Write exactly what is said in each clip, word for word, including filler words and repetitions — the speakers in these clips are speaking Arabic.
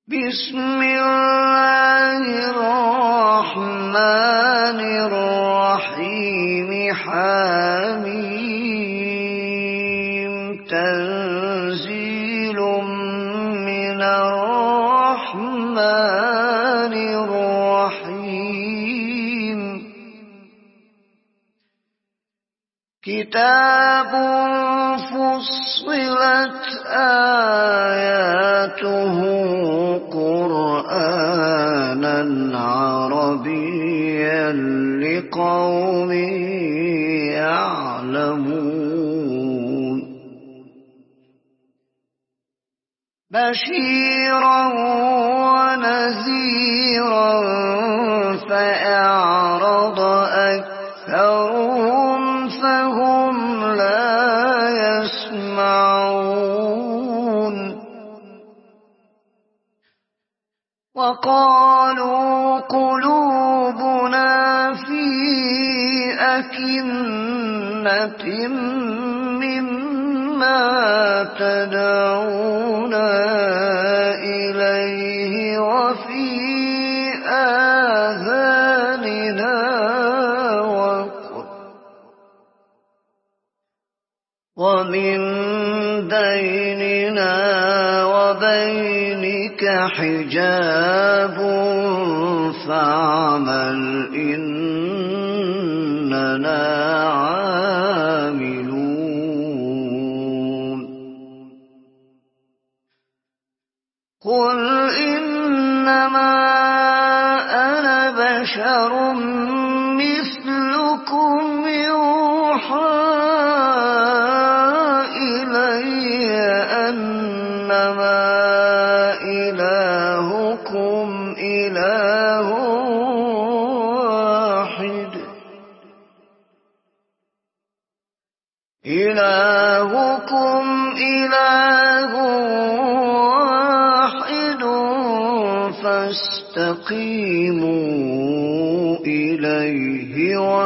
بسم الله الرحمن الرحيم حميم تنزيل من الرحمن الرحيم كتاب فصلت آياته قرآنا عربيا لقوم يعلمون بشيرا ونذيرا فأعرض أكثرهم فهم لا يسمعون وقالوا قلوبنا في أكنة مما تدعونا إليه وفي آذاننا وقر ومن بيننا وبينك حجاب فاعمل إننا عاملون قل إنما أنا بشر مثلكم يوحى إلي أنما إلهكم إله واحد إلهكم إله واحد فاستقيموا إليه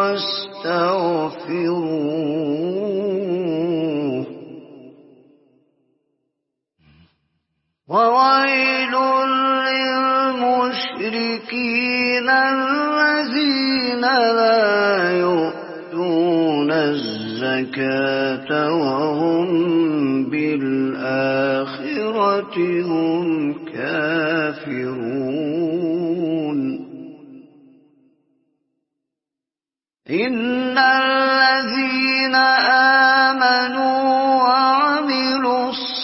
واستغفروه وويل للمشركين الذين لا يؤتون الزكاة وهم بالآخرة هم كافرون إن الذين آمنوا وعملوا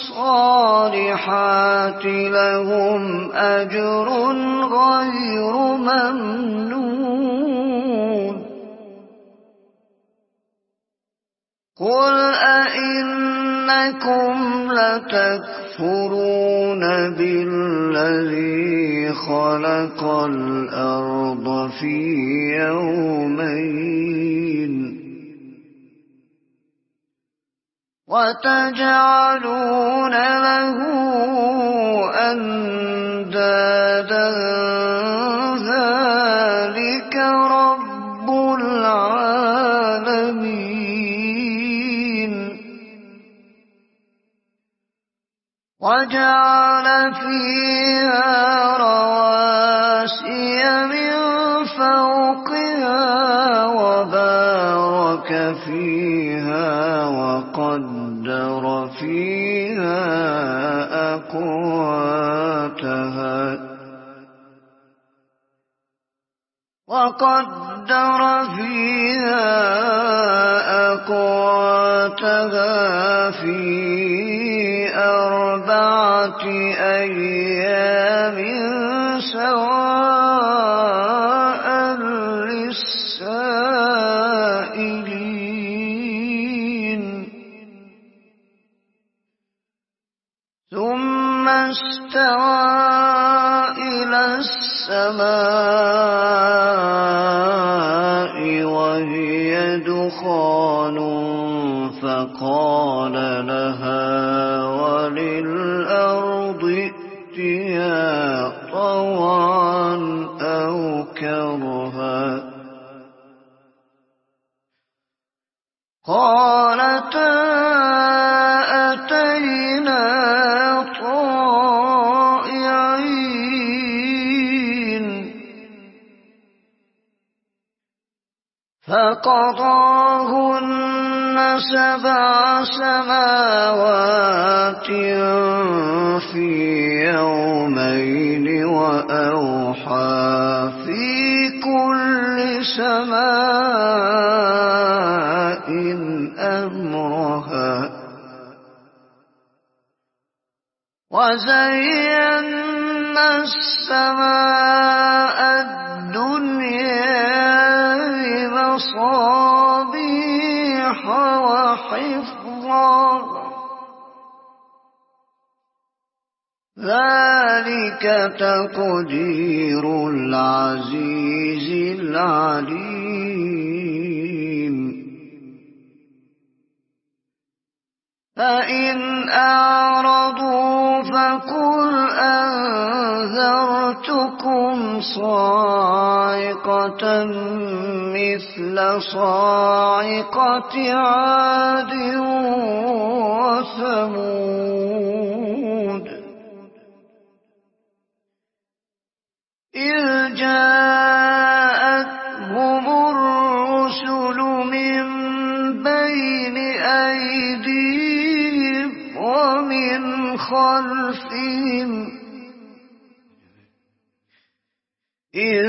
الصالحات لهم أجر غير ممنون قل أئنكم لتكفرون بالذي خلق الأرض في يومين وتجعلون له أندادا ذلك رب العالمين وجعل فيها رواسي من فوقها وبارك فيها وقدر فيها أقواتها وقدر فيها أقواتها في أربعة أيام سواء للسائلين ثم استوى إلى السماء وهي دخان فقال لها وللأرض ائتيا طوعا أو كرها قالتا أتينا طائعين فقضاهن سبع سماوات في يومين وأوحى في كل سماء أمرها وزينا السماء الدنيا بمصابيح وحفظا ذلك تقدير العزيز العليم فإن أعرضوا فقل أنذرتكم صاعقة مثل صاعقة عاد وثمود إذ جاءتهم الرسل من بين أيديهم ومن خلفهم إذ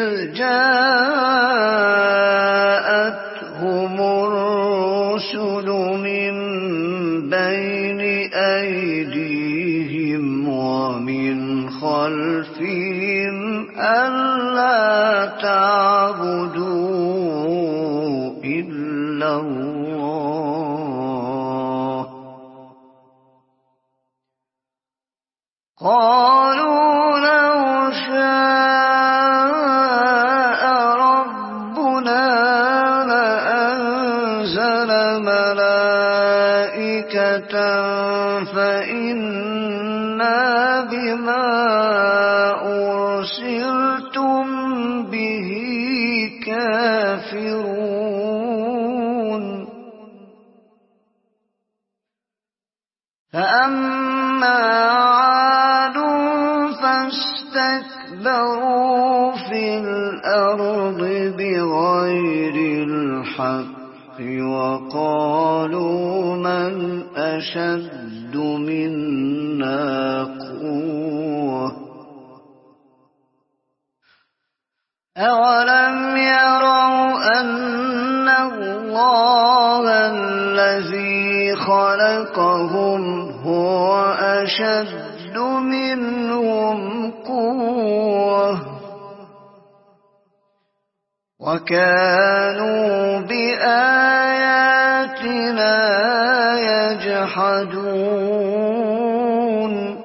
جاءتهم الرسل من بين أيديهم ومن خلفهم ألا تعبدوا إلا الله قالوا لو شاء ربنا لأنزل ملائكة فإنا بما أرسلتم به كافرون فأما عاد فاستكبروا في الأرض بغير الحق وقالوا من أشد منا قوة أولم يروا أن الله الذي خلقهم هو أشد منهم قوة وكانوا بآياتنا يجحدون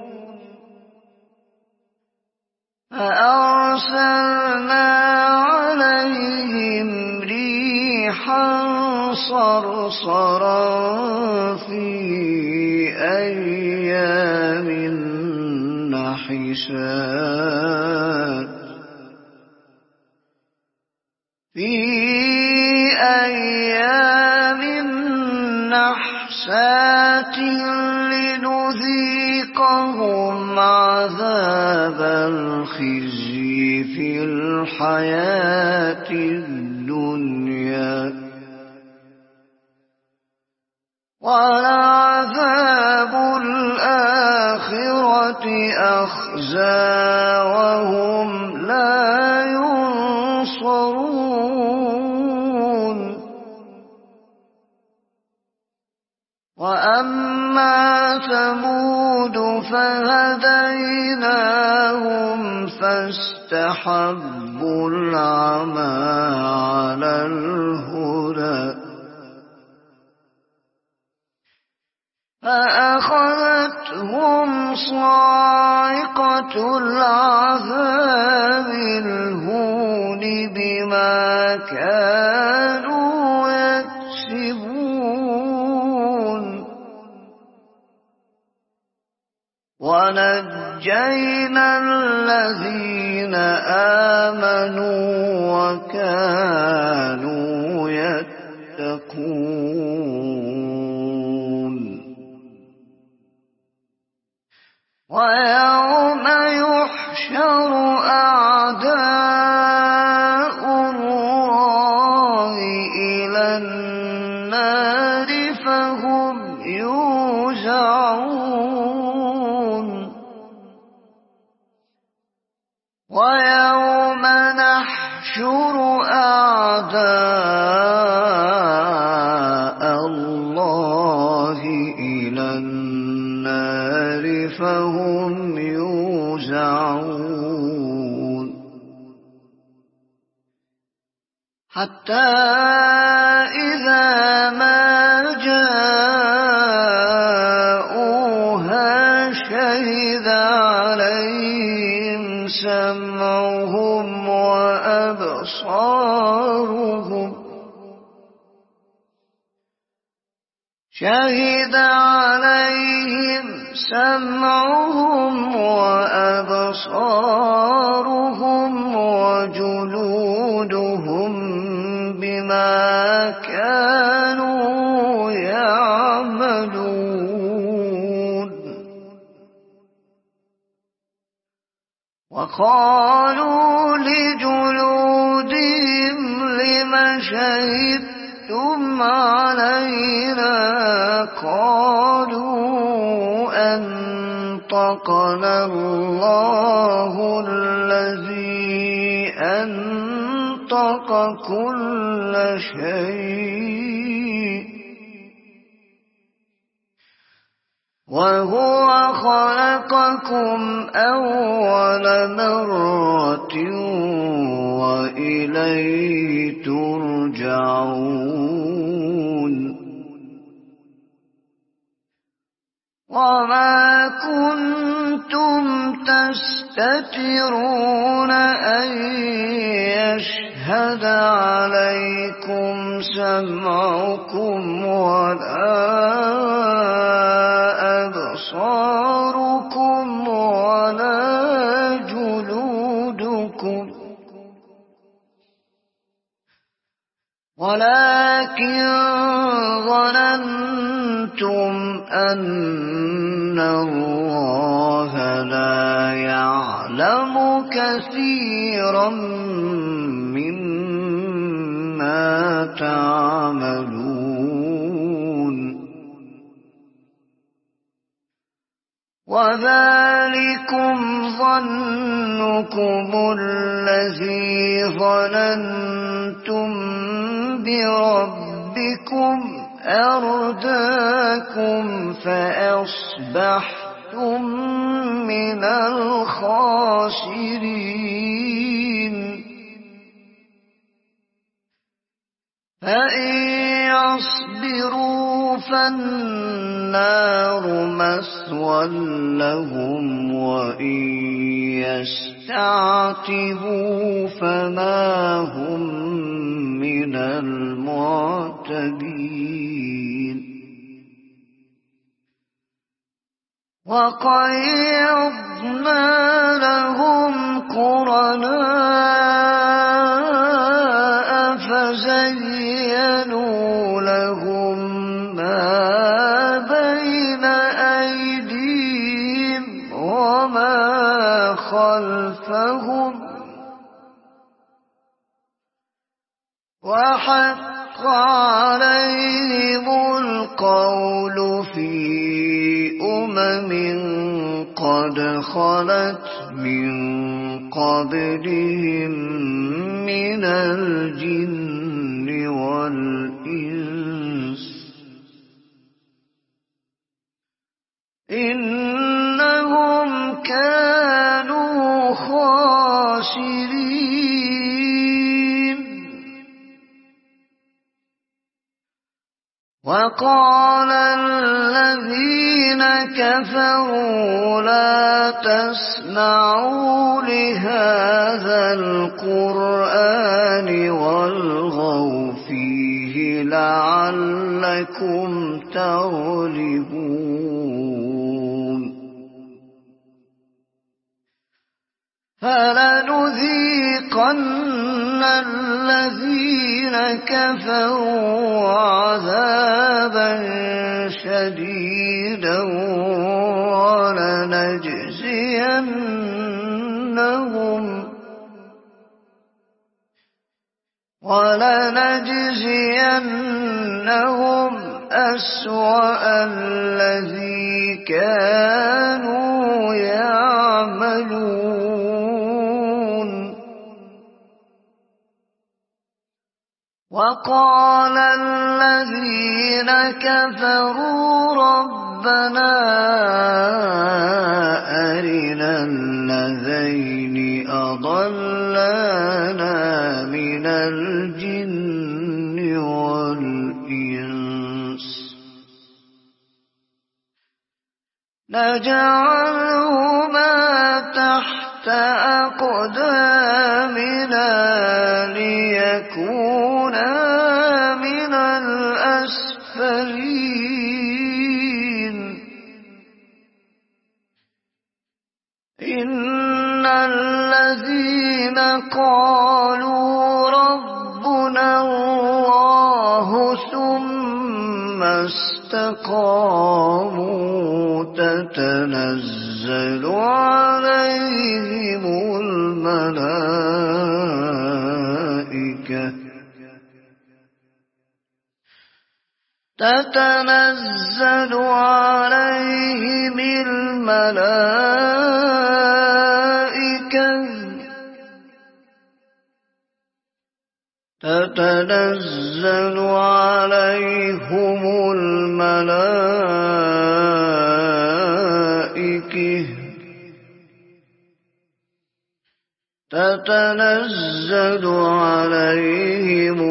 فأرسلنا عليهم ريحا صرصرا في أيام نحسات في أيام نحسات لنذيقهم عذاب الخزي في الحياة الدنيا ولعذاب الآخرة أخزى وهم لا ينصرون وأما ثمود فهديناهم فاستحبوا العمى على الهدى فأخذتهم صاعقة العذاب الهون بما كانوا يكسبون ونجينا الذين آمنوا وكانوا يتقون ويوم يحشر أعداء الله ويوم نحشر أعداء الله إلى النار فهم يوزعون حتى إذا ما جاءوها شهد عليهم سمعهم وأبصارهم شهد عليهم سمعهم وأبصارهم وجلودهم بما كانوا يعملون وقالوا لجلودهم لم شهدتم علينا قالوا أنطقنا الله الذي أنطق كل شيء وهو خلقكم أول مرة وإليه ترجعون وما كنتم تستترون أن يشهد عليكم سمعكم ولا أبصاركم ولا جلودكم ولكن ظننتم أن الله لا يعلم كثيرا مما تعملون وذلكم ظنكم الذي ظننتم بربكم أرداكم فأصبحتم من الخاسرين فإن يصبروا فالنار مثوى لهم وإن يستعتبوا فما هم من المعتبين وقيضنا لهم قرناء فزينوا لهم ما بين أيديهم وما خلفهم وحق عليهم القول في أمم قد خلت من قبلهم من الجن والإنس إنهم كانوا خاسرين وقال الذين كفروا لا تسمعوا لهذا القرآن والغوا فيه لعلكم تغلبون فلنذيقن الذين كفروا عذابا شديدا ولنجزينهم ولنجزينهم أسوأ الذي كانوا يعملون. وقال الذين كفروا ربنا أرنا الذين أضلانا من الجن والإنس نجعلهما تحت أقدامنا ليكونا من الأسفلين. إن الذين قالوا ربنا الله ثم استقاموا تتنزل عليهم الملائكة تتنزل عليهم الملائكة تتنزل عليهم الملائكة تتنزل عليهم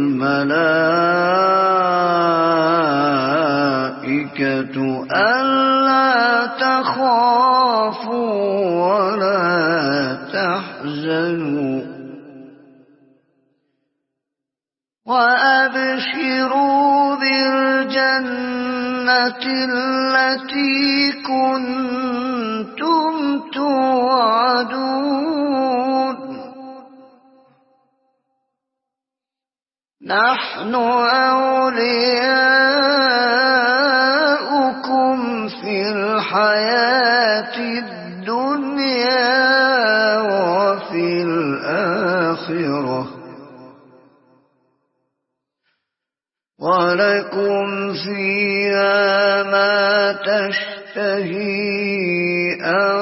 الملائكة ألا تخافوا ولا تحزنوا وأبشروا بالجنة التي كنتم توعدون. نحن أولياؤكم في الحياة الدنيا وفي الآخرة ولكم فيها ما تشتهي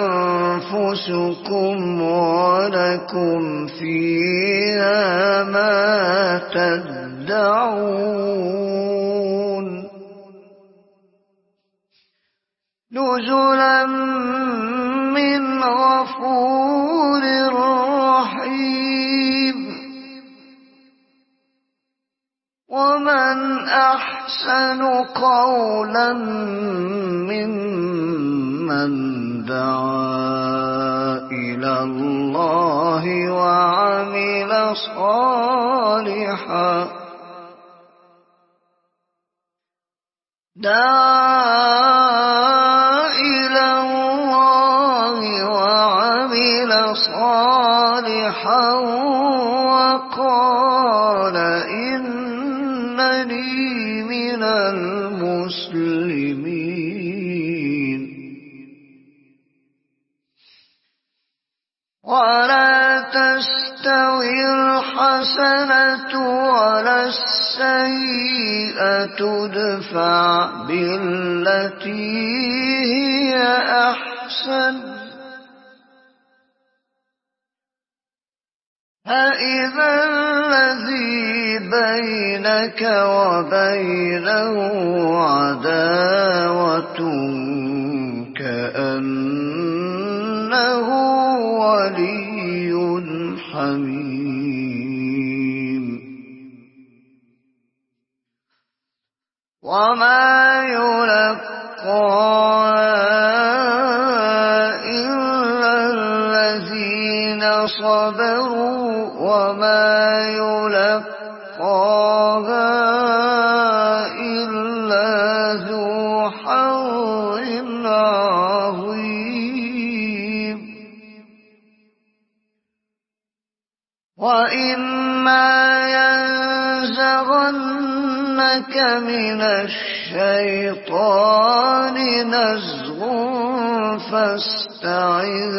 أنفسكم ولكم فيها ما تدعون. نزلا من غفور رحيم. ومن أحسن قولا ممن دعا إلى الله وعمل صالحا دعا إلى الله وعمل صالحا وقال إنني من المسلمين. ولا تستوي الحسنة ولا السيئة ادفع بالتي هي أحسن فإذا الذي بينك وبينه عداوة كأنه ولي حميم. وما يلقاها إلا الذين صبروا وما يلقاها إلا ذو حظ عظيم. وإما ينزغنك من الشيطان نزغ فاستعذ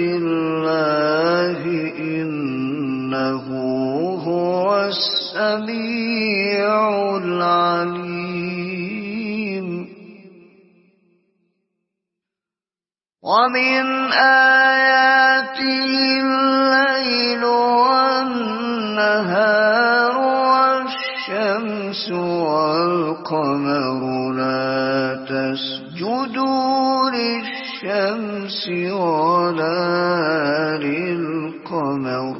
بالله إنه هو السميع العليم. ومن آياته الليل والنهار والشمس والقمر لا تسجدوا للشمس ولا للقمر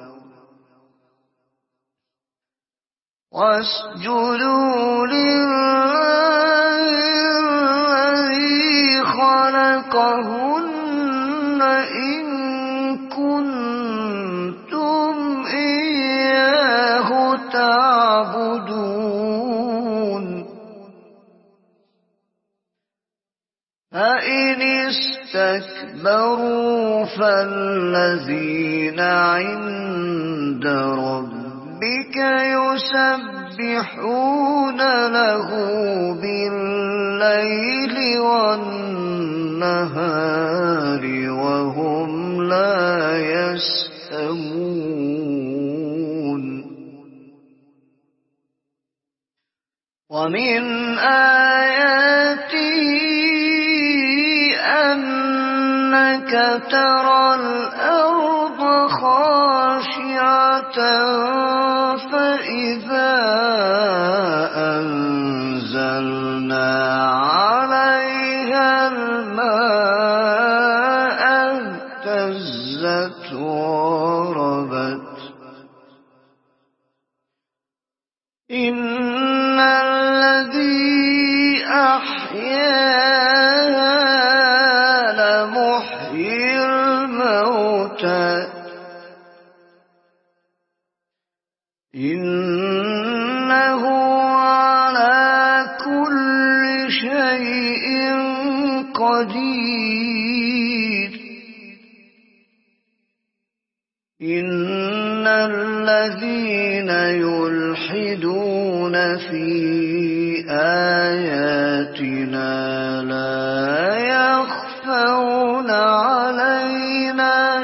واسجدوا لله الذي خلقهن إن كنتم إياه تعبدون فإن استكبروا فالذين عند ربك يسبحون له بالليل والنهار وهم لا يسأمون ومن آياته أنك ترى الأرض خاشعة فإذا أنزلنا عليها الماء اهتزت وربت إن الذي أحياها لمحيي الموتى إنه على كل شيء قدير إن الذين يلحدون في آياتنا لا يخفون علينا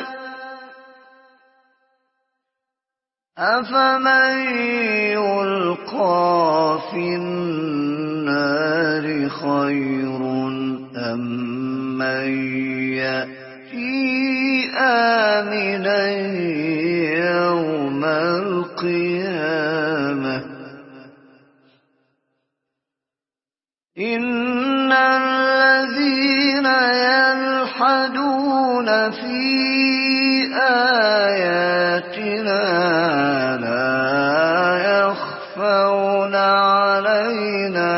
أفمن يلقى في النار خير أم من يأتي آمنا يوم القيامة إن الذين يلحدون في آياتنا لا يخفون علينا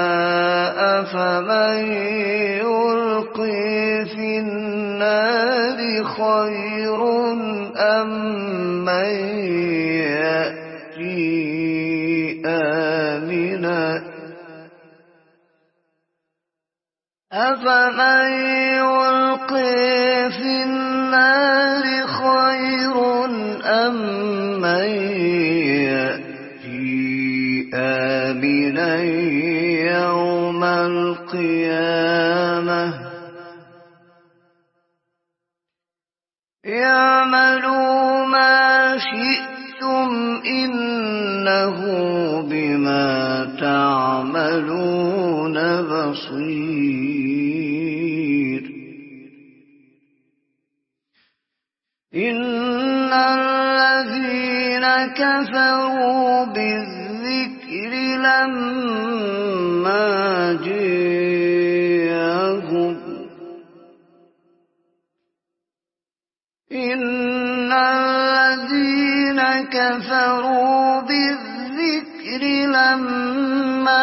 أفمن يلقي في النار خير أم من يأتي آمنا أفمن يلقي في النار خير أم من يأتي آمنا يوم القيامة اعملوا ما شئتم إنه بما تعملون بصير إن الذين كفروا بالذكر لما جاءهم إن الذين كفروا بالذكر لما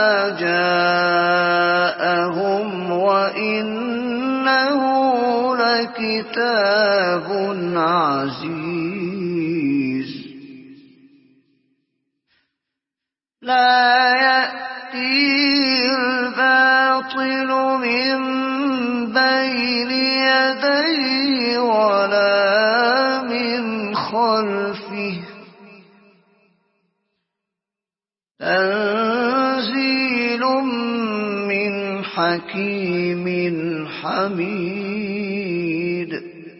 جاءهم وإنه لكتاب عزيز لا يأتيه الباطل من بين يديه ولا من خلفه تنزيل من حكيم حميد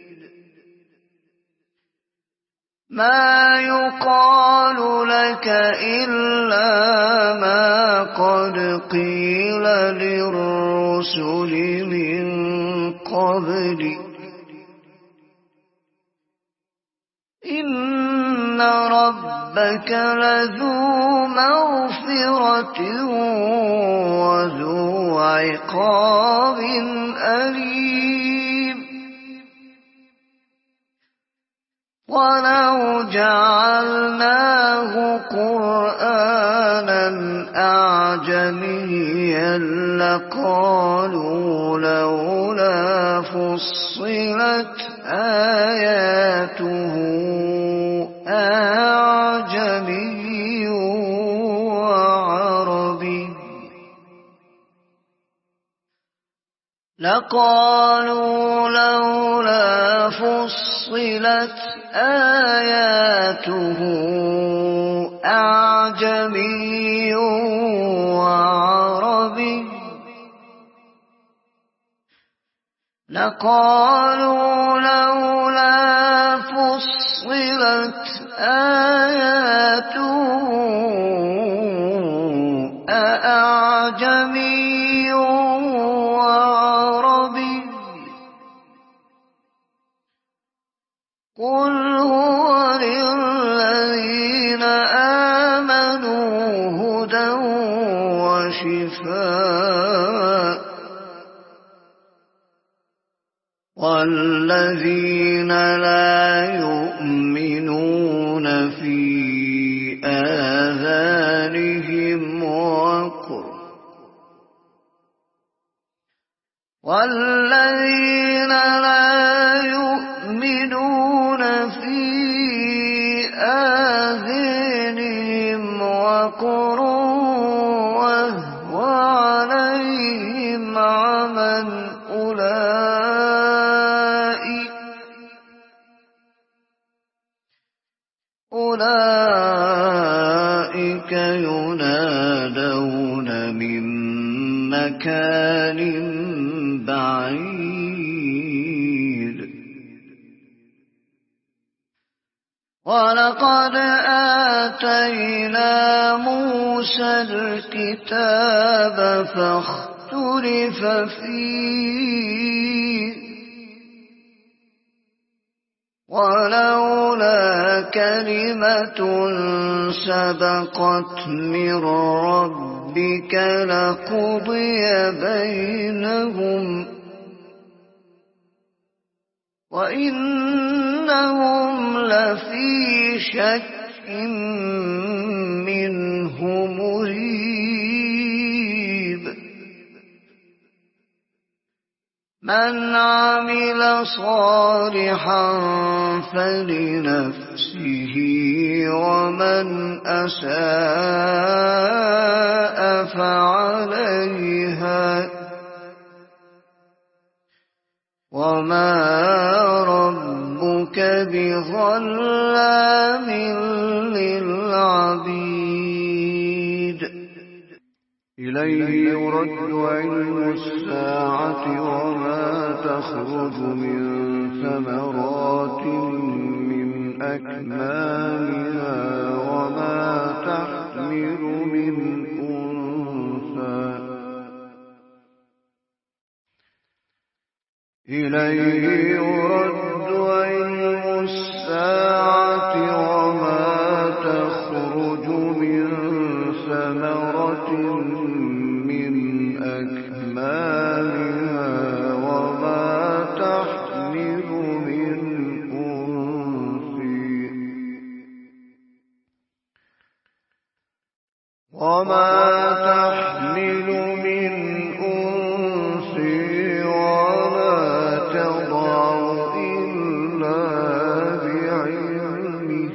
ما يقال لك إلا ما قد قيل للرسل من قبلي إن ربك لذو مغفرة وذو عقاب أليم ولو جعلناه قرآنا أعجميا لقالوا لولا فصلت آياته أعجمي وعربي لقالوا لولا فصلت آياته أعجمي وعربي لقالوا لولا فصلت آياته أعجمي وعربي قل هو للذين آمنوا هدى وشفاء والذين لا يؤمنون في آذانهم وقر والذين لا يؤمنون في آذانهم وقر وهو عليهم عمى أولئك أولئك ينادون من مكان بعيد ولقد آتينا موسى الكتاب فاختلف فيه ولولا كلمة سبقت من ربك لقضي بينهم وإنهم لفي شك منه مريب من عمل صالحا فلنفسه ومن أساء فعليها وما ربك بظلام للعبيد إليه يرد علم الساعة وما تخرج من ثمرات من أكمامها وما تحمل من أنثى إليه يرد علم الساعة وما تخرج من ثمرة من أكمامها وما تحمل من أنثى وما تحمل من أنثى وما تضع إلا بعلمه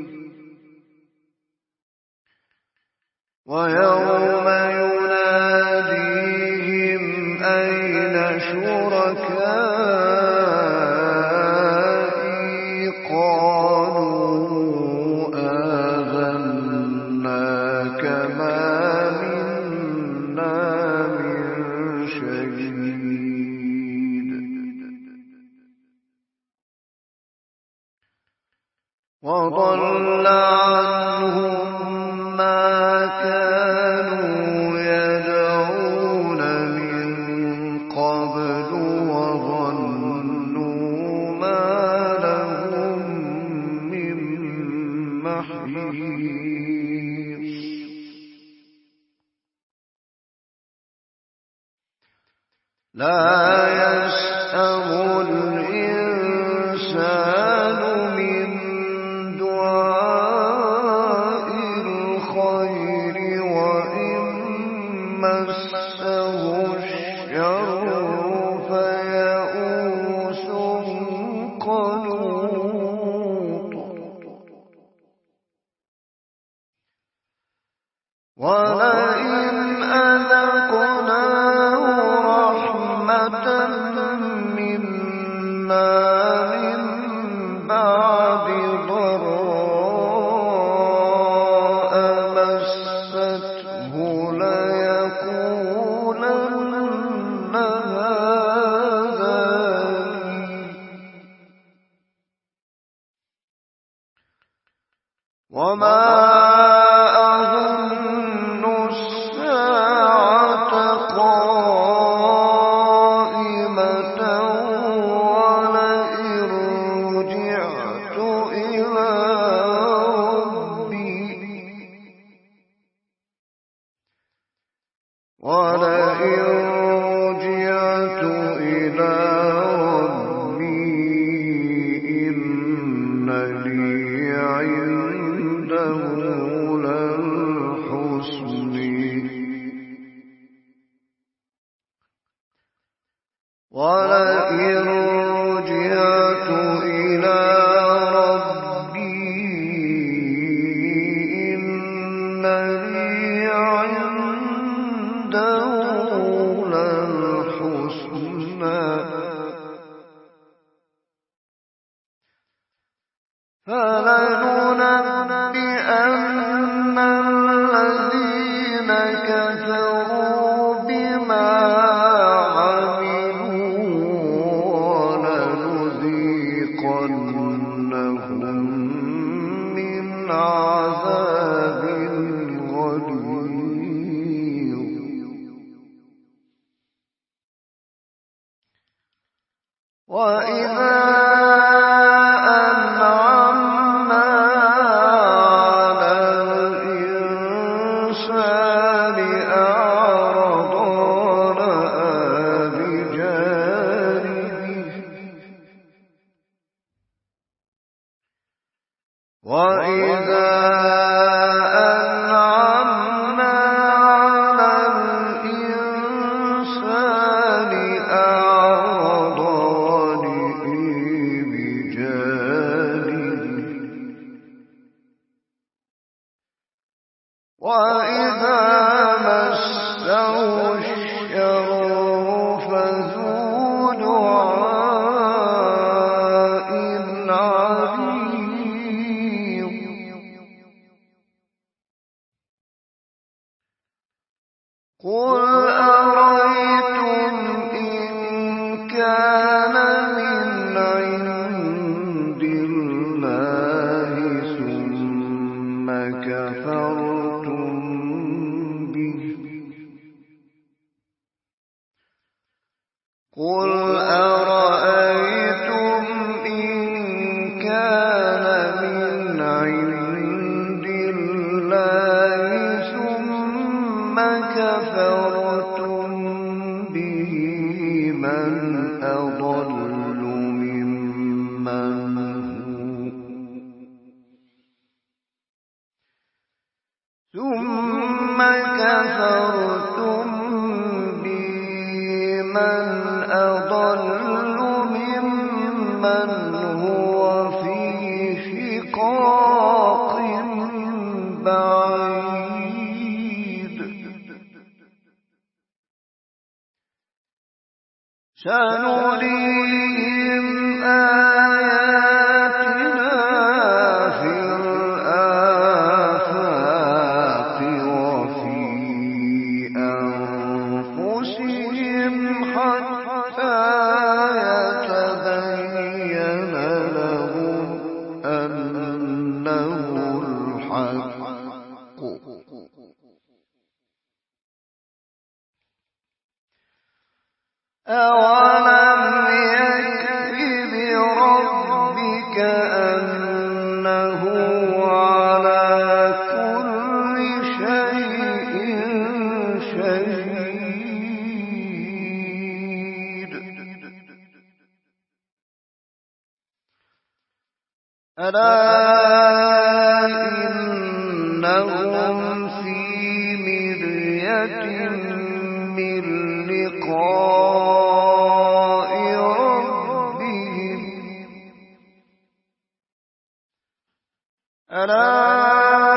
ويوم يناديهم أين شركائي قالوا آذناك ما منا من شهيد وضل عنهم ما كانوا يدعون من قبل وظنوا لا يسأم الإنسان من دعاء الخير وإن مسه الشر فيئوس قنوط ولئن أذقناه رحمة منا من بعد ضراء مسته ليقولن هذا لي وما أظن الساعة قائمة ولئن رجعت إلى ربي ولئن رجعت إلى ربي إن لي عنده للحسنى ولئن رجعت إلى ربي إن لي عنده للحسنى فلننبئن الذين كفروا بما عملوا ولنذيقنهم من عذاب غليظ وإذا أنعمنا على الإنسان أعرض ونأى بجانبه وإذا أنعمنا على الإنسان أعرض ونأى بجانبه وإذا مسه الشر فذو دعاء عريض قل أرأيتم إن كان من عند الله ثم كفرتم به قل أرأيتم إن كان من عند الله ثم كفرتم به من أضل ممن هو ثم كفرتم بمن أضل ممن هو في شقاق بعيد سنريهم آياتنا في الآفاق وفي أنفسهم حتى يتبين لهم أنه الحق أولم يكف بربك أنه على كل شيء شهيد ألا إنهم في مرية من لقاء ربهم ألا